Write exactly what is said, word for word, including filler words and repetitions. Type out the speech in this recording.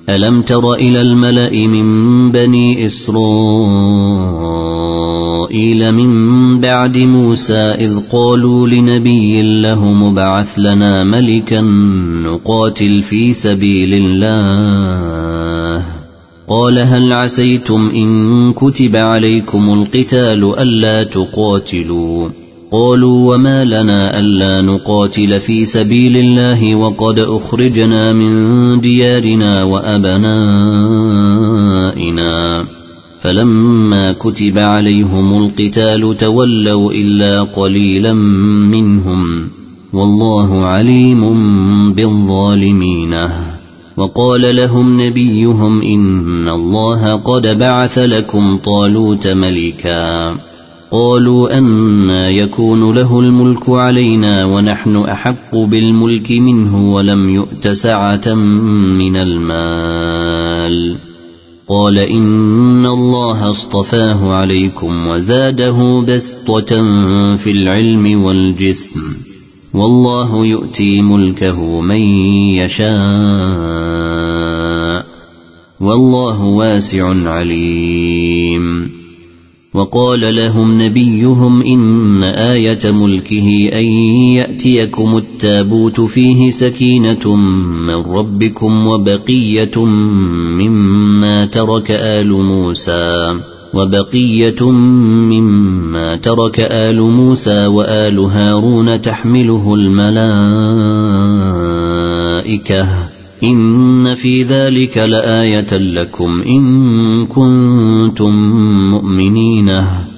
ألم تر إلى الملأ من بني إسرائيل من بعد موسى إذ قالوا لنبي له مبعث لنا ملكا نقاتل في سبيل الله قال هل عسيتم إن كتب عليكم القتال ألا تقاتلوا قالوا وما لنا ألا نقاتل في سبيل الله وقد أخرجنا من ديارنا وأبنائنا فلما كتب عليهم القتال تولوا إلا قليلا منهم والله عليم بالظالمين وقال لهم نبيهم إن الله قد بعث لكم طالوت ملكا قالوا أنى يكون له الملك علينا ونحن أحق بالملك منه ولم يؤت سعة من المال قال إن الله اصطفاه عليكم وزاده بسطة في العلم والجسم والله يؤتي ملكه من يشاء والله واسع عليم وقال لهم نبيهم إن آية ملكه أن يأتيكم التابوت فيه سكينة من ربكم وبقية مما ترك آل موسى وبقية مما ترك آل موسى وآل هارون تحمله الملائكة إن في ذلك لآية لكم إن كنتم مؤمنين